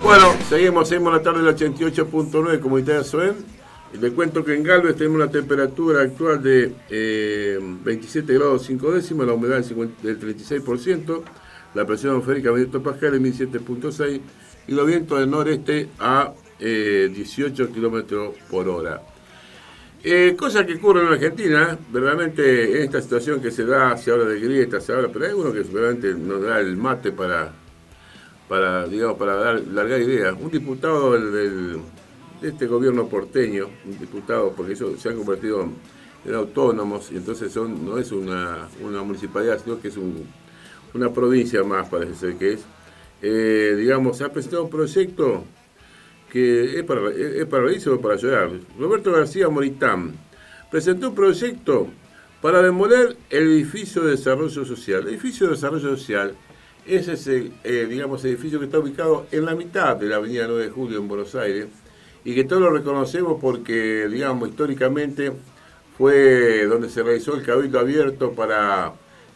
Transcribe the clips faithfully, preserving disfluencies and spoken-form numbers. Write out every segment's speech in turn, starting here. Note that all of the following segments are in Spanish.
Bueno, seguimos, seguimos la tarde del ochenta y ocho punto nueve, Comunitaria SOEM. Les cuento que en Galvez tenemos una temperatura actual de eh, veintisiete grados cinco décimas, la humedad del treinta y seis por ciento, la presión atmosférica mil hectopascales, mil siete punto seis, y los vientos del noreste a eh, dieciocho kilómetros por hora. Eh, cosa que ocurre en Argentina, verdaderamente en esta situación que se da, se habla de grietas, se habla, pero hay uno que verdaderamente nos da el mate para, para digamos, para dar, largar ideas. Un diputado del, del, de este gobierno porteño, un diputado, porque eso se han convertido en, en autónomos, y entonces son, no es una, una municipalidad, sino que es un, una provincia más, parece ser que es. Eh, digamos, ha presentado un proyecto que es para, es para reírse o para llorar. Roberto García Moritán presentó un proyecto para demoler el edificio de desarrollo social. El edificio de desarrollo social es ese, eh, digamos, edificio que está ubicado en la mitad de la avenida nueve de julio en Buenos Aires, y que todos lo reconocemos porque, digamos, históricamente fue donde se realizó el cabildo abierto para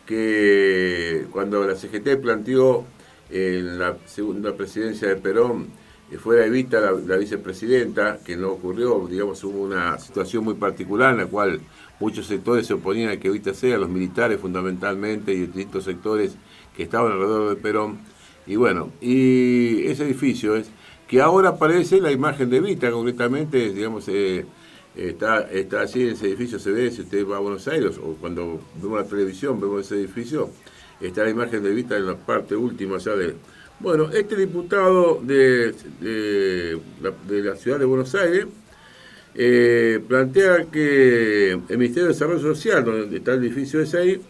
que, cuando la C G T planteó en la segunda presidencia de Perón, fuera Evita la, la vicepresidenta, que no ocurrió, digamos, hubo una situación muy particular en la cual muchos sectores se oponían a que Evita sea, los militares fundamentalmente y distintos sectores que estaban alrededor de Perón. Y bueno, y ese edificio es que ahora aparece la imagen de Evita, concretamente, digamos, eh, está, está allí en ese edificio, se ve, si usted va a Buenos Aires o cuando vemos la televisión, vemos ese edificio, está la imagen de Evita en la parte última ya de... Bueno, este diputado de, de, la, de la ciudad de Buenos Aires eh, plantea que el Ministerio de Desarrollo Social, donde está el edificio ese ahí,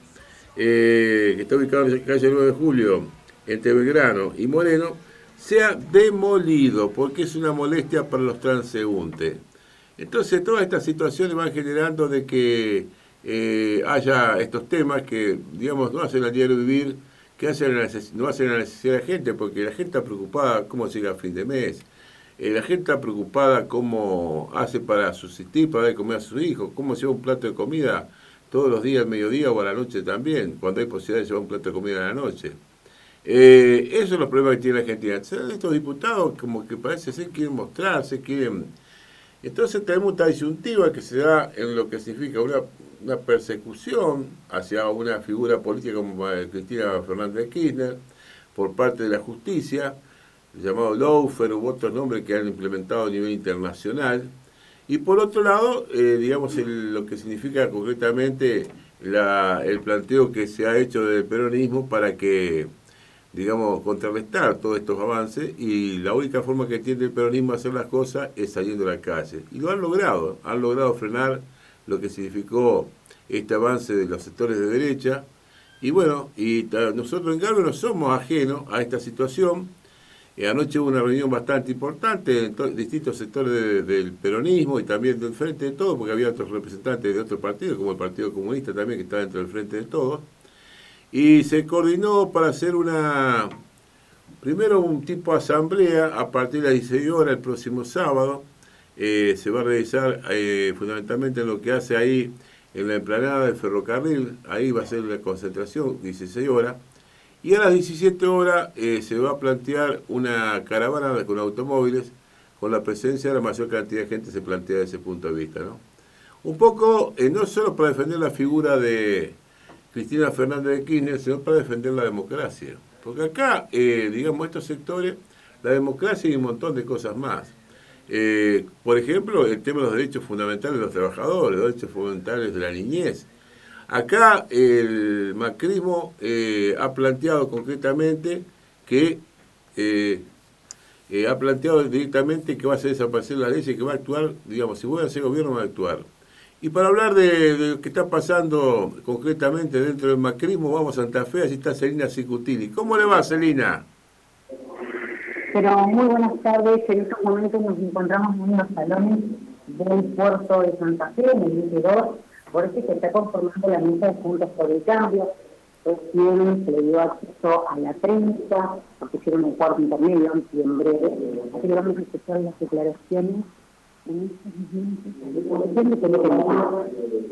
eh, que está ubicado en la calle nueve de julio, entre Belgrano y Moreno, sea demolido, porque es una molestia para los transeúntes. Entonces, todas estas situaciones van generando de que eh, haya estos temas que, digamos, no hacen al diario vivir, que hacen la neces- no hacen la necesidad de la gente, porque la gente está preocupada cómo llega a fin de mes, eh, la gente está preocupada cómo hace para subsistir, para dar de comer a sus hijos, cómo lleva un plato de comida todos los días al mediodía o a la noche también, cuando hay posibilidad de llevar un plato de comida a la noche. Eh, esos son los problemas que tiene la Argentina. Estos diputados como que parece ser quieren mostrarse, quieren... Entonces tenemos esta disyuntiva que se da en lo que significa una, una persecución hacia una figura política como Cristina Fernández de Kirchner por parte de la justicia, llamado Lawfare u otros nombres que han implementado a nivel internacional, y por otro lado, eh, digamos, el, lo que significa concretamente la, el planteo que se ha hecho del peronismo para que, digamos, contrarrestar todos estos avances, y la única forma que tiene el peronismo de hacer las cosas es saliendo a la calle. Y lo han logrado, han logrado frenar lo que significó este avance de los sectores de derecha. Y bueno, y ta, nosotros en Galvez no somos ajenos a esta situación. Eh, anoche hubo una reunión bastante importante en to- distintos sectores de, del peronismo y también del Frente de Todos, porque había otros representantes de otros partidos, como el Partido Comunista también, que está dentro del Frente de Todos. Y se coordinó para hacer una, primero un tipo de asamblea a partir de las dieciséis horas el próximo sábado. Eh, se va a realizar eh, fundamentalmente en lo que hace ahí en la explanada del ferrocarril, ahí va a ser la concentración, dieciséis horas. Y a las diecisiete horas eh, se va a plantear una caravana con automóviles, con la presencia de la mayor cantidad de gente, se plantea desde ese punto de vista, ¿no? Un poco, eh, no solo para defender la figura de Cristina Fernández de Kirchner, sino para defender la democracia. Porque acá, eh, digamos, estos sectores, la democracia y un montón de cosas más. Eh, por ejemplo, el tema de los derechos fundamentales de los trabajadores, los derechos fundamentales de la niñez. Acá el macrismo eh, ha planteado concretamente que eh, eh, ha planteado directamente que va a hacer desaparecer la ley y que va a actuar, digamos, si vuelve a ser gobierno va a actuar. Y para hablar de, de lo que está pasando concretamente dentro del macrismo, vamos a Santa Fe, allí está Celina Cicutini. ¿Cómo le va, Celina? Pero muy buenas tardes, en estos momentos nos encontramos en los salones del puerto de Santa Fe, en el veintidós, por eso se está conformando la mesa de Juntos por el Cambio. Recién se le dio acceso a la prensa, porque hicieron un cuarto intermedio, y en breve, así que vamos a escuchar las declaraciones. En estos momentos,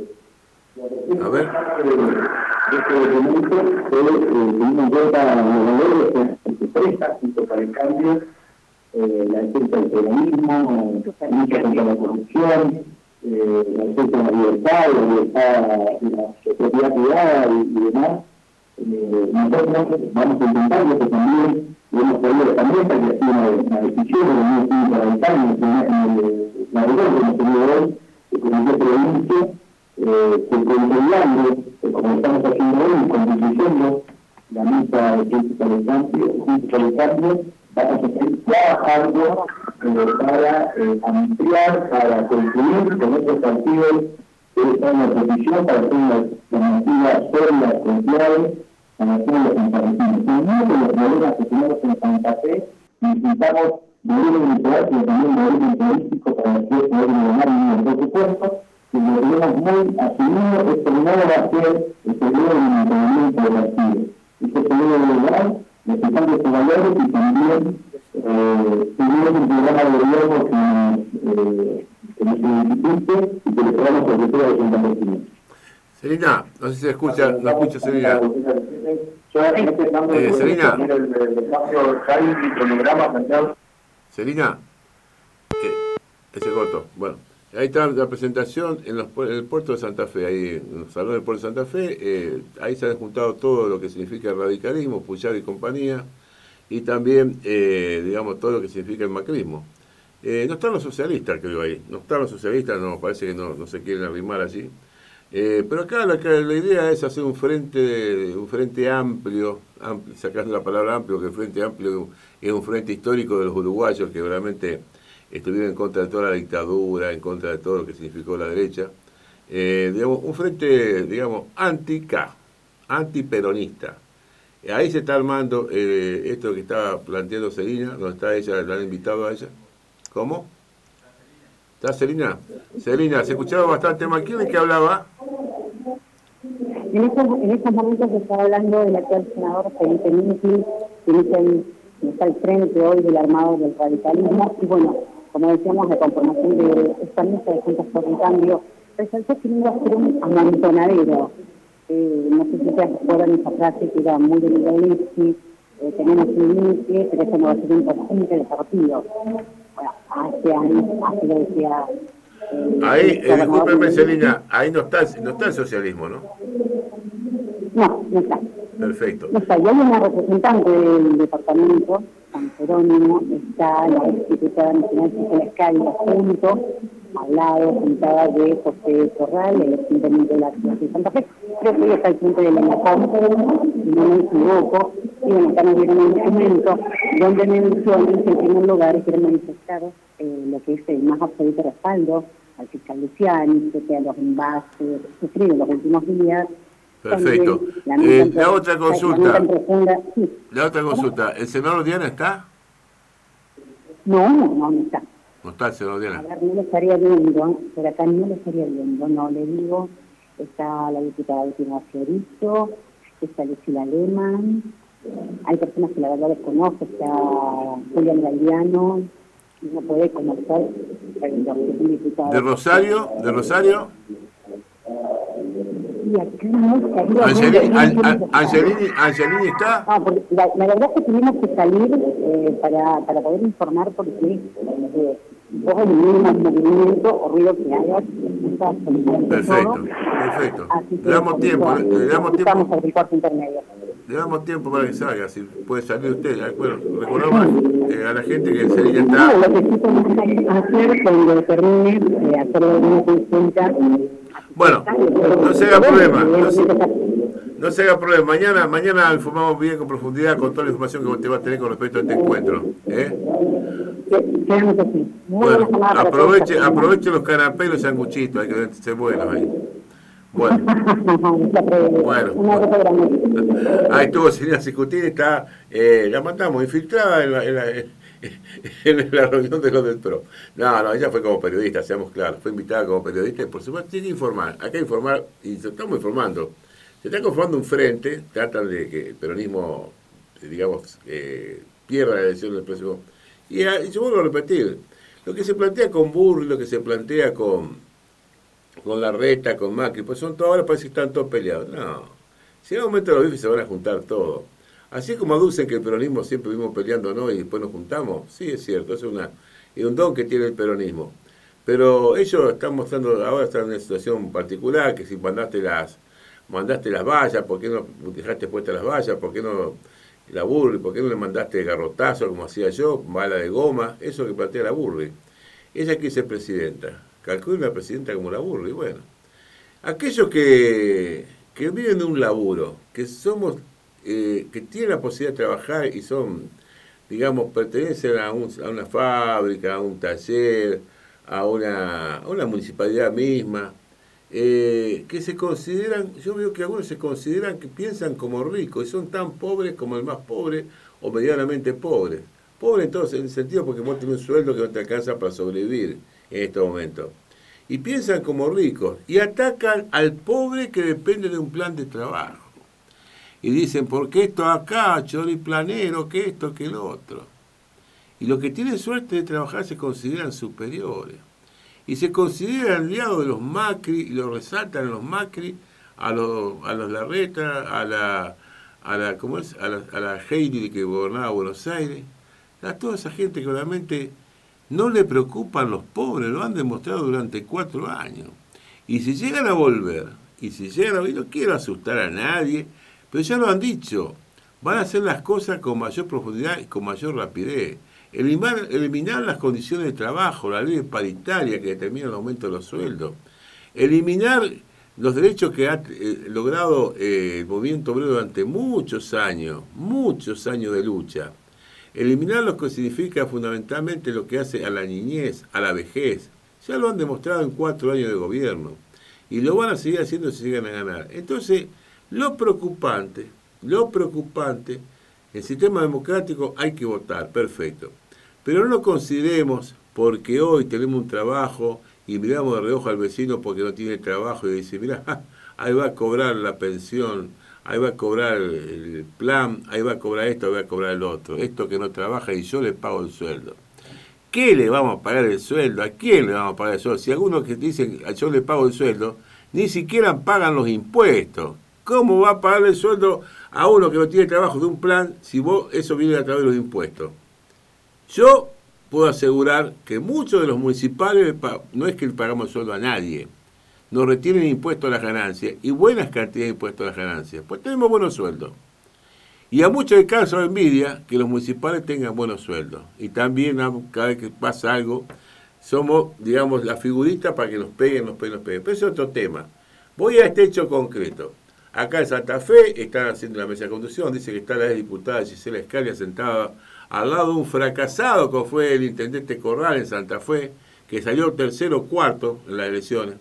a ver. Este documento que, teniendo en cuenta los valores que se presta junto para el cambio, eh, la defensa del peronismo, la lucha contra la corrupción, eh, la defensa de la libertad, la libertad de la propiedad privada y, y demás. Eh, nosotros vamos a intentar que también lo hemos traído también para que ha sido una, una decisión que no es muy radical en la reunión que hemos tenido hoy, el Comité Provincia, eh, que controlando, eh, como estamos haciendo hoy, contribuyendo la mesa de crítica del cambio, crítica del cambio, vamos a seguir trabajando eh, para eh, ampliar, para concluir con otros partidos que están en la oposición, para hacer una alternativa sólida, confiable, a la zona de Santa Fe. En medio de los problemas que tenemos en Santa Fe, necesitamos volumen electoral, pero también volumen político para después poder gobernar un presupuesto, que lo tenemos muy asumido. Esto no va a ser el periodo de mantenimiento del partido. Este periodo legal, necesitamos estos valores y también eh, tener un programa de gobierno que nos, eh, que nos identifique y que le podamos ofrecer a los santafesinos. Selina, no sé si se escucha, no escucha Selina. Eh, Selina. Selina. Eh, ese corto. Bueno, ahí está la presentación en, los, en el puerto de Santa Fe, ahí en los salones del puerto de Santa Fe. Eh, ahí se han juntado todo lo que significa el radicalismo, Puyaro y compañía, y también, eh, digamos, todo lo que significa el macrismo. Eh, no están los socialistas, creo, ahí. No están los socialistas, no, parece que no, no se quieren arrimar allí. Eh, pero acá la, la idea es hacer un frente un frente amplio, amplio, sacando la palabra amplio, que el frente amplio es un frente histórico de los uruguayos que realmente estuvieron en contra de toda la dictadura, en contra de todo lo que significó la derecha. Eh, digamos, un frente, digamos, anti-K, antiperonista. Ahí se está armando eh, esto que estaba planteando Selina, donde está ella, la han invitado a ella. ¿Cómo? ¿Está Selina? Selina, se escuchaba bastante mal. ¿Quién es que hablaba? En estos, en estos momentos se está hablando del actual senador Felipe Minsky, que es el, está al frente hoy del armado del radicalismo. Y bueno, como decíamos, la conformación de esta mesa de Juntos por el Cambio resaltó que iba a ser un amontonadero. Eh, no sé si se acuerdan esa frase que era muy de Minsky, eh, tenemos un límite, pero eso no va a ser un porcentaje de partido. Bueno, hace años, hace lo decía... Eh, ahí, eh, discúlpeme, Selina, ahí no está, no está el socialismo, ¿no? No, no está. Perfecto. No está. Y hay una representante del departamento, San Jerónimo, está la ex diputada nacional Gisela Escalda junto, al lado, sentada de José Corral, el exintendente de la ciudad de Santa Fe. Creo que ella está al frente de la ENACOM, si no me equivoco. Y bueno, acá nos dieron un documento donde mencionan que en primer lugar quieren manifestar eh, lo que es el más absoluto respaldo al fiscal Luciani, que a los embates sufridos en los últimos días. Perfecto. También, eh, la otra consulta. Profunda, sí. La otra consulta. ¿El senador Diana está? No, no, no, no está. No está el senador Diana. A ver, no lo estaría viendo, por acá no lo estaría viendo, no, le digo, está la diputada Última Fiorito, está Lucila Lehmann, hay personas que la verdad desconozco, está Julián Galdiano, no puede conocer, ¿De Rosario? ¿De Rosario? Y acá no estaría Angelini, viendo, An, An, Angelini, Angelini está. Ah, porque la, la verdad es que tuvimos que salir eh, para, para poder informar porque eh, vos el mínimo movimiento o ruido que hagas. Perfecto, todo. perfecto. Así Le damos tiempo, le, le damos tiempo. Estamos al cuarto intermedio. Le damos tiempo para que salga, si puede salir usted. Bueno, recordamos eh, a la gente que Selina está. No, lo que sí tenemos que hacer cuando termine, eh, hacer una consulta. Bueno, no se haga problema. No se, no se haga problema. Mañana, mañana informamos bien con profundidad con toda la información que usted va a tener con respecto a este encuentro. ¿eh? Bueno, aproveche, aproveche los canapés y los sanguchitos, hay que ser buenos ahí. Bueno, bueno, bueno. Ahí estuvo Selina Cicutini, está, eh, la mandamos infiltrada en la, en, la, en la reunión de los del P R O. No, no, ella fue como periodista, seamos claros, fue invitada como periodista y por supuesto tiene que informar, hay que informar y estamos informando. Se está conformando un frente, tratan de que el peronismo, digamos, eh, pierda la elección del próximo. Y, y yo vuelvo a repetir, lo que se plantea con Burri, lo que se plantea con... con Larreta, con Macri, pues son todos, ahora parece que están todos peleados. No, si en un momento los bifes se van a juntar todos. Así como aducen que el peronismo siempre vivimos peleando, ¿no? Y después nos juntamos. Sí, es cierto, es, una, es un don que tiene el peronismo. Pero ellos están mostrando, ahora están en una situación particular, que si mandaste las mandaste las vallas, ¿por qué no dejaste puestas las vallas? ¿Por qué no la Burri? ¿Por qué no le mandaste garrotazo como hacía yo, bala de goma? Eso que plantea la Burri. Ella quiere ser presidenta. Calcula una presidenta como la Burri. Bueno, aquellos que, que viven de un laburo, que somos, eh, que tienen la posibilidad de trabajar y son, digamos, pertenecen a, un, a una fábrica, a un taller, a una, a una municipalidad misma, eh, que se consideran, yo veo que algunos se consideran que piensan como ricos y son tan pobres como el más pobre o medianamente pobre. Pobre entonces en el sentido porque vos tenés un sueldo que no te alcanza para sobrevivir en este momento. Y piensan como ricos y atacan al pobre que depende de un plan de trabajo. Y dicen, ¿por qué esto acá, choriplanero, que esto, que lo otro? Y los que tienen suerte de trabajar se consideran superiores. Y se consideran aliados de los Macri, y lo resaltan a los Macri, a los, a los Larreta, a la, a la, ¿cómo es? A la, a la Heidi que gobernaba Buenos Aires, a toda esa gente que realmente no le preocupan los pobres, lo han demostrado durante cuatro años. Y si llegan a volver, y si llegan a volver, no quiero asustar a nadie, pero ya lo han dicho, van a hacer las cosas con mayor profundidad y con mayor rapidez. Eliminar, eliminar las condiciones de trabajo, la ley paritaria que determina el aumento de los sueldos, eliminar los derechos que ha eh, logrado eh, el movimiento obrero durante muchos años, muchos años de lucha, eliminar lo que significa fundamentalmente lo que hace a la niñez, a la vejez, ya lo han demostrado en cuatro años de gobierno y lo van a seguir haciendo si llegan a ganar. Entonces, lo preocupante, lo preocupante, el sistema democrático hay que votar, perfecto. Pero no lo consideremos porque hoy tenemos un trabajo y miramos de reojo al vecino porque no tiene trabajo y dice, mira, ahí va a cobrar la pensión, ahí va a cobrar el plan, ahí va a cobrar esto, ahí va a cobrar el otro. Esto que no trabaja y yo le pago el sueldo. ¿Qué le vamos a pagar el sueldo? ¿A quién le vamos a pagar el sueldo? Si algunos que dicen, yo le pago el sueldo, ni siquiera pagan los impuestos. ¿Cómo va a pagar el sueldo a uno que no tiene trabajo de un plan si vos eso viene a través de los impuestos? Yo puedo asegurar que muchos de los municipales no es que le pagamos el sueldo a nadie, nos retienen impuestos a las ganancias y buenas cantidades de impuestos a las ganancias, pues tenemos buenos sueldos. Y a muchos les causa envidia que los municipales tengan buenos sueldos. Y también cada vez que pasa algo, somos, digamos, la figurita para que nos peguen, nos peguen, nos peguen. Pero eso es otro tema. Voy a este hecho concreto. Acá en Santa Fe están haciendo la mesa de conducción, dice que está la diputada Gisela Scalia sentada al lado de un fracasado como fue el intendente Corral en Santa Fe, que salió tercero o cuarto en las elecciones.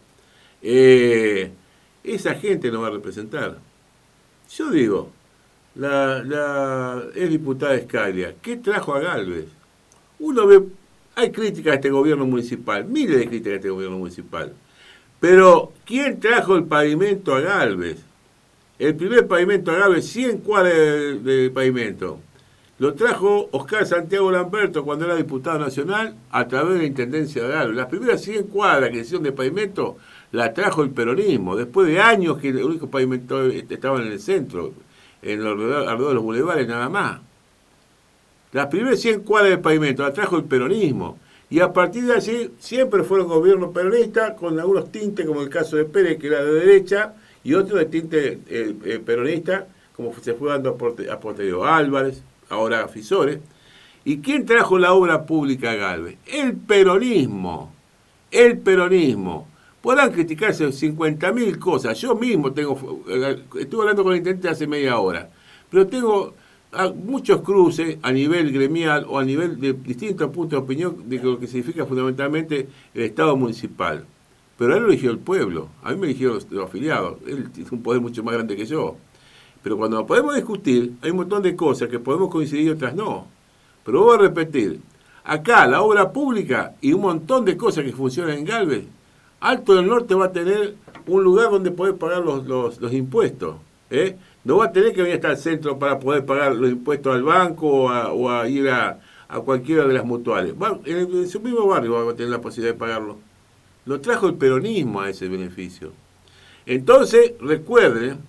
Eh, esa gente no va a representar. Yo digo, la, la es diputada Scalia, ¿qué trajo a Gálvez? Uno ve, hay críticas a este gobierno municipal, miles de críticas a este gobierno municipal, pero ¿quién trajo el pavimento a Gálvez? El primer pavimento a Gálvez, cien cuadras de, de pavimento. Lo trajo Oscar Santiago Lamberto cuando era diputado nacional a través de la Intendencia de Gálvez. Las primeras cien cuadras que hicieron de pavimento la trajo el peronismo, después de años que el único pavimento estaba en el centro, en los, alrededor de los bulevares nada más. Las primeras cien cuadras de pavimento la trajo el peronismo. Y a partir de allí siempre fueron gobiernos peronistas con algunos tintes, como el caso de Pérez, que era de derecha, y otro de tinte eh, eh, peronista, como se fue dando a, a Porterio Álvarez, ahora a Fisores. ¿Y quién trajo la obra pública a Gálvez? El peronismo. El peronismo. Podrán criticarse cincuenta mil cosas. Yo mismo tengo, estuve hablando con el intendente hace media hora, pero tengo muchos cruces a nivel gremial o a nivel de distintos puntos de opinión de lo que significa fundamentalmente el Estado municipal. Pero él lo eligió el pueblo, a mí me eligieron los, los afiliados, él tiene un poder mucho más grande que yo. Pero cuando podemos discutir, hay un montón de cosas que podemos coincidir y otras no. Pero voy a repetir, acá la obra pública y un montón de cosas que funcionan en Gálvez, Alto del Norte va a tener un lugar donde poder pagar los, los, los impuestos. ¿eh? No va a tener que venir hasta el centro para poder pagar los impuestos al banco o a, o a ir a, a cualquiera de las mutuales. Va, en, en su mismo barrio va a tener la posibilidad de pagarlo. Lo trajo el peronismo a ese beneficio. Entonces, recuerden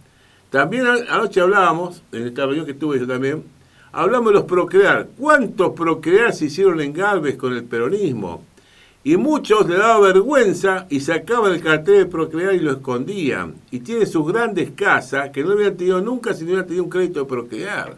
También anoche hablábamos, en esta reunión que tuve yo también, hablamos de los procrear. ¿Cuántos procrear se hicieron en Galvez con el peronismo? Y muchos le daba vergüenza y sacaban el cartel de procrear y lo escondían. Y tiene sus grandes casas que no habían tenido nunca si no hubieran tenido un crédito de procrear.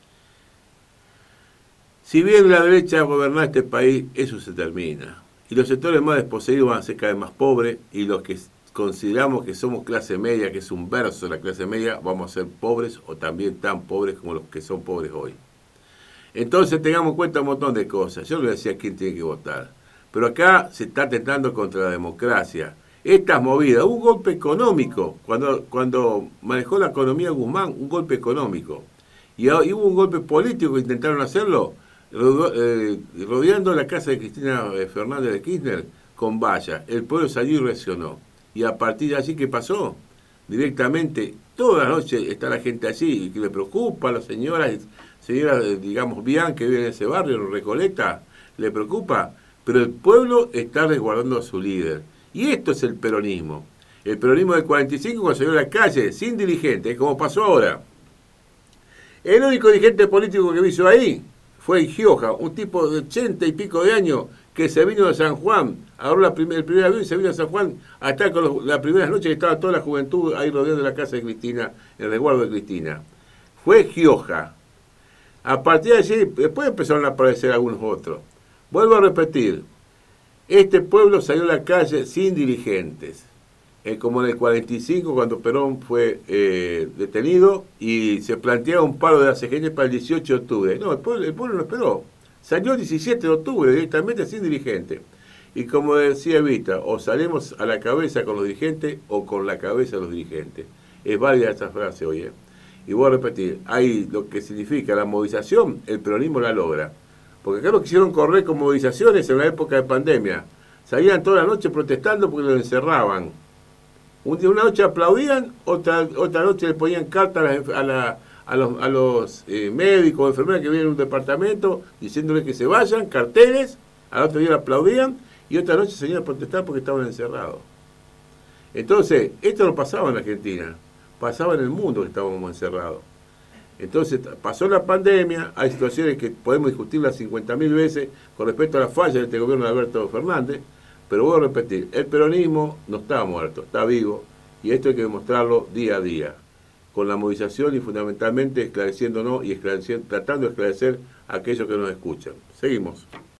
Si bien la derecha goberna este país, eso se termina. Y los sectores más desposeídos van a ser cada vez más pobres y los que consideramos que somos clase media, que es un verso de la clase media, vamos a ser pobres o también tan pobres como los que son pobres hoy. Entonces tengamos en cuenta un montón de cosas. Yo no le decía quién tiene que votar. Pero acá se está atentando contra la democracia. Estas movidas, un golpe económico, cuando, cuando manejó la economía Guzmán, un golpe económico. Y, y hubo un golpe político que intentaron hacerlo, rodeando la casa de Cristina Fernández de Kirchner con vallas. El pueblo salió y reaccionó. Y a partir de allí, ¿qué pasó? Directamente, toda la noche está la gente allí, que le preocupa a las señoras, señoras, digamos, bien que viven en ese barrio, en Recoleta, le preocupa. Pero el pueblo está resguardando a su líder. Y esto es el peronismo. El peronismo del cuarenta y cinco cuando salió a la calle, sin dirigente, como pasó ahora. El único dirigente político que hizo ahí fue Gioja, un tipo de ochenta y pico de años que se vino de San Juan, agarró la primer, el primer avión y se vino a San Juan a estar con los, las primeras noches que estaba toda la juventud ahí rodeando la casa de Cristina, el resguardo de Cristina. Fue Gioja. A partir de allí, después empezaron a aparecer algunos otros. Vuelvo a repetir, este pueblo salió a la calle sin dirigentes, eh, como en el cuarenta y cinco cuando Perón fue eh, detenido y se planteaba un paro de la C G T para el dieciocho de octubre. No, el pueblo, el pueblo no esperó, salió el diecisiete de octubre directamente sin dirigente. Y como decía Evita, o salimos a la cabeza con los dirigentes o con la cabeza de los dirigentes. Es válida esta frase hoy. ¿eh? Y voy a repetir, hay lo que significa la movilización, el peronismo la logra. Porque acá lo quisieron correr con movilizaciones en la época de pandemia. Salían toda la noche protestando porque lo encerraban. Un día, una noche aplaudían, otra otra noche le ponían cartas a, la, a los, a los eh, médicos, enfermeras que viven en un departamento, diciéndoles que se vayan, carteles, al otro día aplaudían, y otra noche salían a protestar porque estaban encerrados. Entonces, esto no pasaba en Argentina, pasaba en el mundo que estábamos encerrados. Entonces, pasó la pandemia, hay situaciones que podemos discutirlas cincuenta mil veces con respecto a las fallas de este gobierno de Alberto Fernández, pero voy a repetir, el peronismo no está muerto, está vivo, y esto hay que demostrarlo día a día, con la movilización y fundamentalmente esclareciéndonos y esclareciendo, tratando de esclarecer a aquellos que nos escuchan. Seguimos.